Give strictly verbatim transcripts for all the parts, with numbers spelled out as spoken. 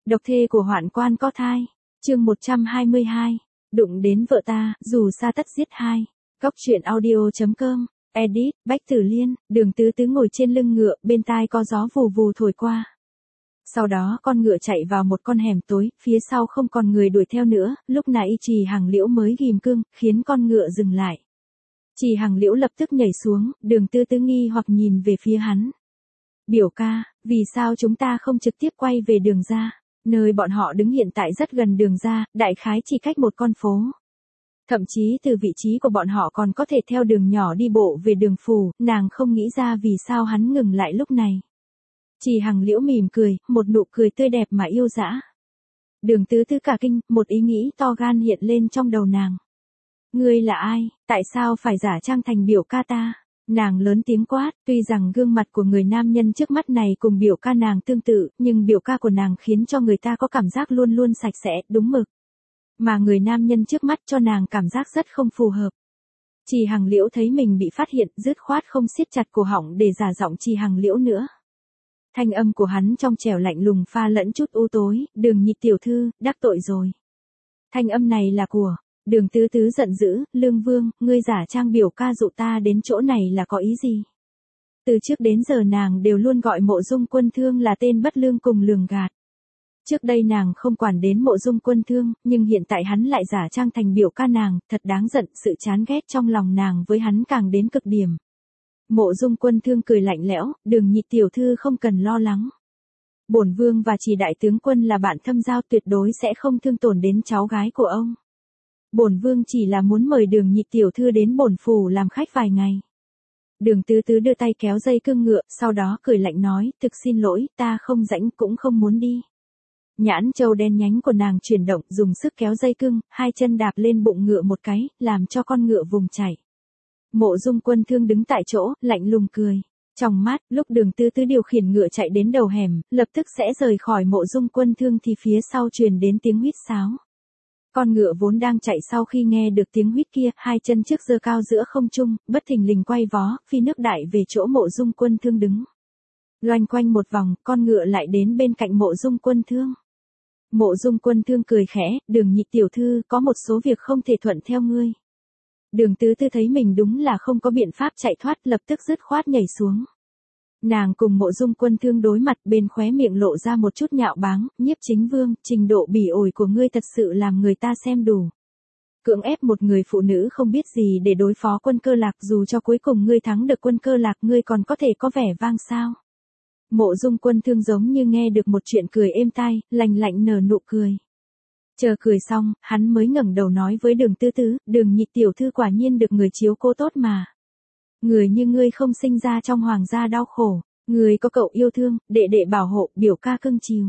Độc thê của hoạn quan có thai. Chương một trăm hai mươi hai. Đụng đến vợ ta, dù xa tất giết hai. Góc truyện audio chấm com. Edit, Bách Tử Liên. Đường Tứ Tứ ngồi trên lưng ngựa, bên tai có gió vù vù thổi qua. Sau đó con ngựa chạy vào một con hẻm tối, phía sau không còn người đuổi theo nữa, lúc nãy Trì Hằng Liễu mới ghim cương, khiến con ngựa dừng lại. Trì Hằng Liễu lập tức nhảy xuống, Đường Tứ Tứ nghi hoặc nhìn về phía hắn. Biểu ca, vì sao chúng ta không trực tiếp quay về đường ra? Nơi bọn họ đứng hiện tại rất gần đường ra, đại khái chỉ cách một con phố. Thậm chí từ vị trí của bọn họ còn có thể theo đường nhỏ đi bộ về đường phủ, nàng không nghĩ ra vì sao hắn ngừng lại lúc này. Trì Hằng Liễu mỉm cười, một nụ cười tươi đẹp mà yêu dã. Đường Tứ Tứ cả kinh, một ý nghĩ to gan hiện lên trong đầu nàng. Ngươi là ai, tại sao phải giả trang thành biểu ca ta? Nàng lớn tiếng quát, tuy rằng gương mặt của người nam nhân trước mắt này cùng biểu ca nàng tương tự, nhưng biểu ca của nàng khiến cho người ta có cảm giác luôn luôn sạch sẽ, đúng mực. Mà người nam nhân trước mắt cho nàng cảm giác rất không phù hợp. Trì Hằng Liễu thấy mình bị phát hiện, dứt khoát không siết chặt cổ họng để giả giọng Trì Hằng Liễu nữa. Thanh âm của hắn trong trẻo lạnh lùng pha lẫn chút u tối, Đường Nhị tiểu thư, đắc tội rồi. Thanh âm này là của Đường Tứ Tứ giận dữ, Lương Vương, ngươi giả trang biểu ca dụ ta đến chỗ này là có ý gì? Từ trước đến giờ nàng đều luôn gọi Mộ Dung Quân Thương là tên bất lương cùng lường gạt. Trước đây nàng không quản đến Mộ Dung Quân Thương, nhưng hiện tại hắn lại giả trang thành biểu ca nàng, thật đáng giận, sự chán ghét trong lòng nàng với hắn càng đến cực điểm. Mộ Dung Quân Thương cười lạnh lẽo, Đường Nhị tiểu thư không cần lo lắng. Bổn vương và Trì đại tướng quân là bạn thâm giao, tuyệt đối sẽ không thương tổn đến cháu gái của ông. Bổn vương chỉ là muốn mời Đường Nhị tiểu thư đến bổn phủ làm khách vài ngày. Đường Tứ Tứ đưa tay kéo dây cương ngựa, sau đó cười lạnh nói, thực xin lỗi, ta không rảnh cũng không muốn đi. Nhãn châu đen nhánh của nàng chuyển động, dùng sức kéo dây cương, hai chân đạp lên bụng ngựa một cái, làm cho con ngựa vùng chảy. Mộ Dung Quân Thương đứng tại chỗ, lạnh lùng cười. Trong mắt, lúc Đường Tứ Tứ điều khiển ngựa chạy đến đầu hẻm, lập tức sẽ rời khỏi Mộ Dung Quân Thương thì phía sau truyền đến tiếng huýt sáo. Con ngựa vốn đang chạy sau khi nghe được tiếng huýt kia, hai chân trước giơ cao giữa không trung, bất thình lình quay vó, phi nước đại về chỗ Mộ Dung Quân Thương đứng. Loanh quanh một vòng, con ngựa lại đến bên cạnh Mộ Dung Quân Thương. Mộ Dung Quân Thương cười khẽ, Đường Nhị tiểu thư, có một số việc không thể thuận theo ngươi. Đường Tứ Tứ thấy mình đúng là không có biện pháp chạy thoát, lập tức dứt khoát nhảy xuống. Nàng cùng Mộ Dung Quân Thương đối mặt, bên khóe miệng lộ ra một chút nhạo báng, Nhiếp Chính Vương, trình độ bỉ ổi của ngươi thật sự làm người ta xem đủ. Cưỡng ép một người phụ nữ không biết gì để đối phó Quân Cơ Lạc, dù cho cuối cùng ngươi thắng được Quân Cơ Lạc, ngươi còn có thể có vẻ vang sao? Mộ Dung Quân Thương giống như nghe được một chuyện cười êm tai, lạnh lạnh nở nụ cười. Chờ cười xong, hắn mới ngẩng đầu nói với Đường Tứ Tứ, Đường Nhị tiểu thư quả nhiên được người chiếu cố tốt mà. Người như ngươi không sinh ra trong hoàng gia đau khổ, người có cậu yêu thương, đệ đệ bảo hộ, biểu ca cưng chiều.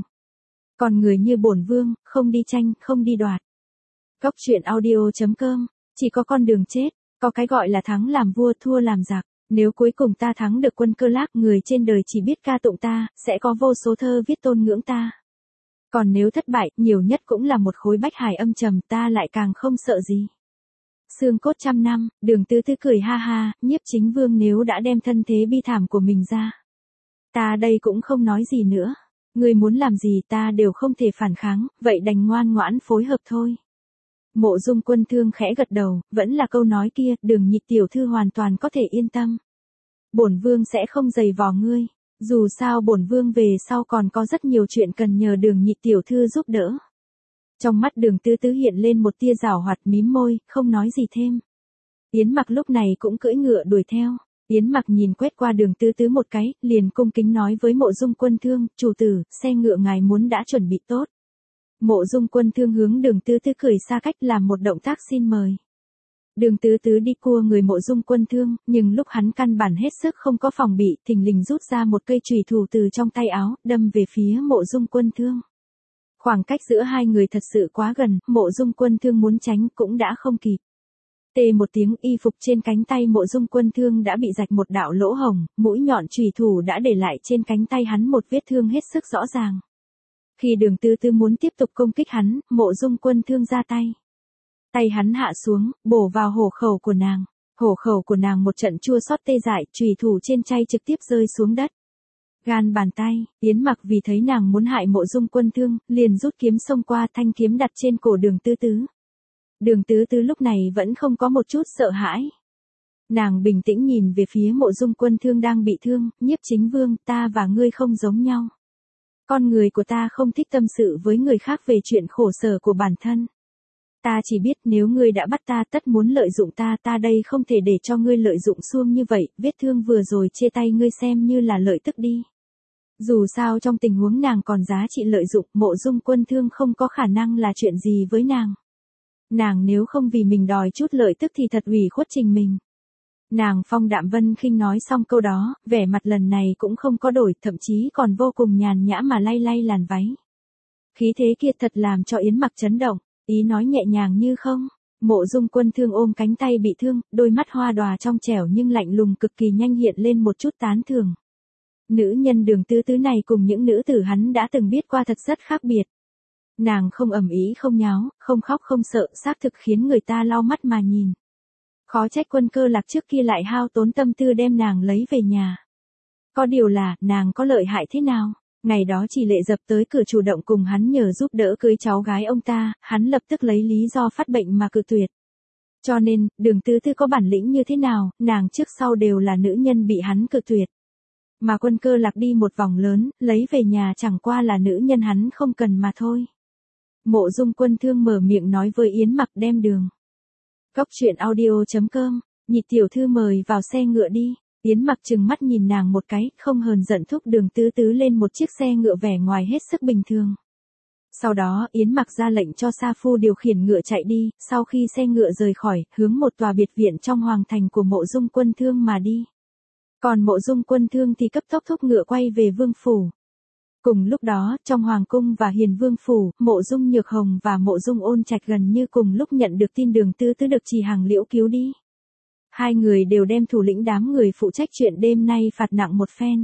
Còn người như bổn vương, không đi tranh, không đi đoạt. Góc truyện audio chấm com, chỉ có con đường chết, có cái gọi là thắng làm vua thua làm giặc. Nếu cuối cùng ta thắng được Quân Cơ Lạc, người trên đời chỉ biết ca tụng ta, sẽ có vô số thơ viết tôn ngưỡng ta. Còn nếu thất bại, nhiều nhất cũng là một khối bách hải âm trầm, ta lại càng không sợ gì. Xương cốt trăm năm, Đường Tứ Tứ cười ha ha, Nhiếp Chính Vương nếu đã đem thân thế bi thảm của mình ra. Ta đây cũng không nói gì nữa. Ngươi muốn làm gì ta đều không thể phản kháng, vậy đành ngoan ngoãn phối hợp thôi. Mộ Dung Quân Thương khẽ gật đầu, vẫn là câu nói kia, Đường Nhị tiểu thư hoàn toàn có thể yên tâm. Bổn vương sẽ không giày vò ngươi, dù sao bổn vương về sau còn có rất nhiều chuyện cần nhờ Đường Nhị tiểu thư giúp đỡ. Trong mắt Đường Tứ Tứ hiện lên một tia giảo hoạt, mím môi, không nói gì thêm. Yến Mặc lúc này cũng cưỡi ngựa đuổi theo. Yến Mặc nhìn quét qua Đường Tứ Tứ một cái, liền cung kính nói với Mộ Dung Quân Thương, chủ tử, xe ngựa ngài muốn đã chuẩn bị tốt. Mộ Dung Quân Thương hướng Đường Tứ Tứ cười xa cách làm một động tác xin mời. Đường Tứ Tứ đi cua người Mộ Dung Quân Thương, nhưng lúc hắn căn bản hết sức không có phòng bị, thình lình rút ra một cây chùy thủ từ trong tay áo, đâm về phía Mộ Dung Quân Thương. Khoảng cách giữa hai người thật sự quá gần, Mộ Dung Quân Thương muốn tránh cũng đã không kịp. Tê một tiếng, y phục trên cánh tay Mộ Dung Quân Thương đã bị rạch một đạo lỗ hổng, mũi nhọn chùy thủ đã để lại trên cánh tay hắn một vết thương hết sức rõ ràng. Khi Đường Tứ Tứ muốn tiếp tục công kích hắn, Mộ Dung Quân Thương ra tay. Tay hắn hạ xuống, bổ vào hổ khẩu của nàng. Hổ khẩu của nàng một trận chua xót tê dại, chùy thủ trên chay trực tiếp rơi xuống đất. gan bàn tay, Yến Mặc vì thấy nàng muốn hại Mộ Dung Quân Thương, liền rút kiếm xông qua, thanh kiếm đặt trên cổ Đường Tứ Tứ. Đường Tứ Tứ lúc này vẫn không có một chút sợ hãi. Nàng bình tĩnh nhìn về phía Mộ Dung Quân Thương đang bị thương, Nhiếp Chính Vương, ta và ngươi không giống nhau. Con người của ta không thích tâm sự với người khác về chuyện khổ sở của bản thân. Ta chỉ biết nếu ngươi đã bắt ta tất muốn lợi dụng ta, ta đây không thể để cho ngươi lợi dụng xuông như vậy, vết thương vừa rồi chia tay ngươi xem như là lợi tức đi. Dù sao trong tình huống nàng còn giá trị lợi dụng, Mộ Dung Quân Thương không có khả năng là chuyện gì với nàng. Nàng nếu không vì mình đòi chút lợi tức thì thật ủy khuất trình mình. Nàng phong đạm vân khinh nói xong câu đó, vẻ mặt lần này cũng không có đổi, thậm chí còn vô cùng nhàn nhã mà lay lay làn váy. Khí thế kia thật làm cho Yến Mặc chấn động, ý nói nhẹ nhàng như không. Mộ Dung Quân Thương ôm cánh tay bị thương, đôi mắt hoa đòa trong trẻo nhưng lạnh lùng cực kỳ nhanh hiện lên một chút tán thưởng. Nữ nhân Đường Tứ Tứ này cùng những nữ tử hắn đã từng biết qua thật rất khác biệt. Nàng không ầm ĩ không nháo, không khóc không sợ, xác thực khiến người ta lau mắt mà nhìn. Khó trách Quân Cơ Lạc trước kia lại hao tốn tâm tư đem nàng lấy về nhà. Có điều là, nàng có lợi hại thế nào? Ngày đó chỉ Lệ dập tới cửa chủ động cùng hắn nhờ giúp đỡ cưới cháu gái ông ta, hắn lập tức lấy lý do phát bệnh mà cự tuyệt. Cho nên, Đường Tứ Tứ có bản lĩnh như thế nào, nàng trước sau đều là nữ nhân bị hắn cự tuyệt. Mà Quân Cơ Lạc đi một vòng lớn, lấy về nhà chẳng qua là nữ nhân hắn không cần mà thôi. Mộ Dung Quân Thương mở miệng nói với Yến Mặc đem đường. Cốc truyện audio chấm com, Nhị tiểu thư mời vào xe ngựa đi. Yến Mặc trừng mắt nhìn nàng một cái, không hờn giận thúc Đường Tứ Tứ lên một chiếc xe ngựa vẻ ngoài hết sức bình thường. Sau đó Yến Mặc ra lệnh cho Sa Phu điều khiển ngựa chạy đi, sau khi xe ngựa rời khỏi, hướng một tòa biệt viện trong hoàng thành của Mộ Dung Quân Thương mà đi. Còn Mộ Dung Quân Thương thì cấp tốc thúc ngựa quay về vương phủ. Cùng lúc đó, trong hoàng cung và Hiền Vương phủ, Mộ Dung Nhược Hồng và Mộ Dung Ôn Trạch gần như cùng lúc nhận được tin Đường Tứ Tứ được Trì Hằng Liễu cứu đi. Hai người đều đem thủ lĩnh đám người phụ trách chuyện đêm nay phạt nặng một phen.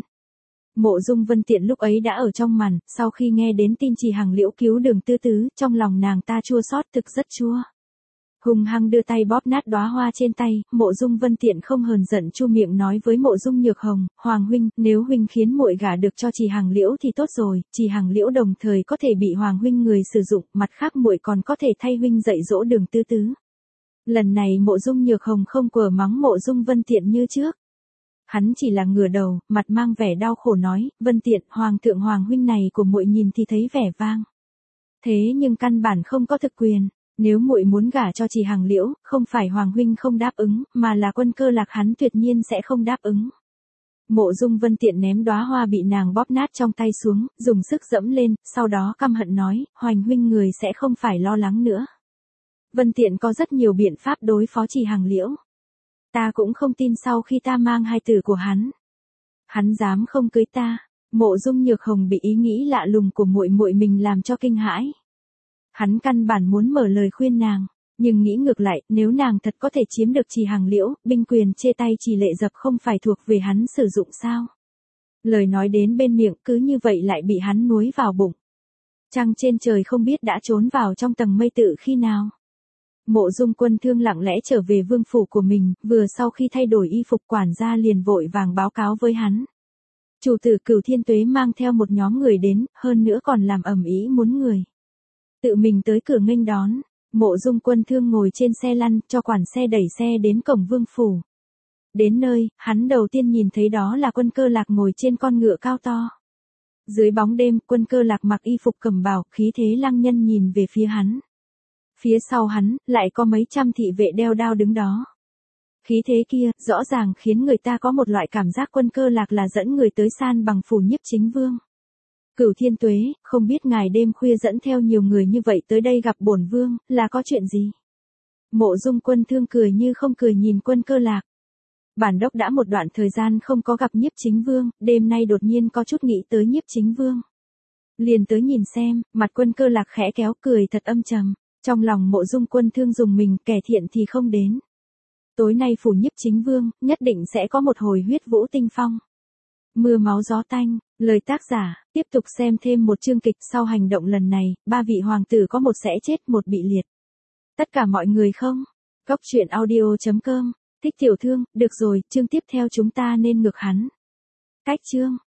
Mộ Dung Vân Tiện lúc ấy đã ở trong màn, sau khi nghe đến tin Trì Hằng Liễu cứu Đường Tứ Tứ, trong lòng nàng ta chua xót thực rất chua. Hùng hăng đưa tay bóp nát đóa hoa trên tay, Mộ Dung Vân Tiện không hờn giận chu miệng nói với Mộ Dung Nhược Hồng, Hoàng huynh, nếu huynh khiến muội gả được cho Trì Hằng Liễu thì tốt rồi, Trì Hằng Liễu đồng thời có thể bị Hoàng huynh người sử dụng, mặt khác muội còn có thể thay huynh dạy dỗ Đường Tứ Tứ. Lần này Mộ Dung Nhược Hồng không quở mắng Mộ Dung Vân Tiện như trước. Hắn chỉ là ngửa đầu, mặt mang vẻ đau khổ nói, Vân Tiện, Hoàng thượng Hoàng huynh này của muội nhìn thì thấy vẻ vang. Thế nhưng căn bản không có thực quyền. Nếu muội muốn gả cho Trì Hằng Liễu, không phải Hoàng huynh không đáp ứng, mà là Quân Cơ Lạc hắn tuyệt nhiên sẽ không đáp ứng. Mộ Dung Vân Tiện ném đóa hoa bị nàng bóp nát trong tay xuống, dùng sức dẫm lên, sau đó căm hận nói, Hoành huynh người sẽ không phải lo lắng nữa. Vân Tiện có rất nhiều biện pháp đối phó Trì Hằng Liễu. Ta cũng không tin sau khi ta mang hai tử của hắn, hắn dám không cưới ta. Mộ Dung Nhược Hồng bị ý nghĩ lạ lùng của muội muội mình làm cho kinh hãi. Hắn căn bản muốn mở lời khuyên nàng, nhưng nghĩ ngược lại, nếu nàng thật có thể chiếm được Trì Hằng Liễu, binh quyền chê tay Trì Lệ dập không phải thuộc về hắn sử dụng sao? Lời nói đến bên miệng cứ như vậy lại bị hắn nuối vào bụng. Trăng trên trời không biết đã trốn vào trong tầng mây tự khi nào. Mộ Dung Quân Thương lặng lẽ trở về vương phủ của mình, vừa sau khi thay đổi y phục quản gia liền vội vàng báo cáo với hắn. Chủ tử Cửu Thiên Tuế mang theo một nhóm người đến, hơn nữa còn làm ầm ĩ muốn người. Tự mình tới cửa nghênh đón, Mộ Dung Quân Thương ngồi trên xe lăn, cho quản xe đẩy xe đến cổng vương phủ. Đến nơi, hắn đầu tiên nhìn thấy đó là Quân Cơ Lạc ngồi trên con ngựa cao to. Dưới bóng đêm, Quân Cơ Lạc mặc y phục cẩm bào, khí thế lăng nhân nhìn về phía hắn. Phía sau hắn, lại có mấy trăm thị vệ đeo đao đứng đó. Khí thế kia, rõ ràng khiến người ta có một loại cảm giác Quân Cơ Lạc là dẫn người tới san bằng phủ Nhiếp Chính Vương. Cửu Thiên Tuế, không biết ngài đêm khuya dẫn theo nhiều người như vậy tới đây gặp bổn vương, là có chuyện gì? Mộ Dung Quân Thương cười như không cười nhìn Quân Cơ Lạc. Bản đốc đã một đoạn thời gian không có gặp Nhiếp Chính Vương, đêm nay đột nhiên có chút nghĩ tới Nhiếp Chính Vương. Liền tới nhìn xem, mặt Quân Cơ Lạc khẽ kéo cười thật âm trầm, trong lòng Mộ Dung Quân Thương dùng mình, kẻ thiện thì không đến. Tối nay phủ Nhiếp Chính Vương, nhất định sẽ có một hồi huyết vũ tinh phong. Mưa máu gió tanh, lời tác giả, tiếp tục xem thêm một chương kịch sau hành động lần này, ba vị hoàng tử có một sẽ chết một bị liệt. Tất cả mọi người không? Cốc truyện audio chấm com, thích tiểu thương, được rồi, chương tiếp theo chúng ta nên ngược hắn. Cách chương.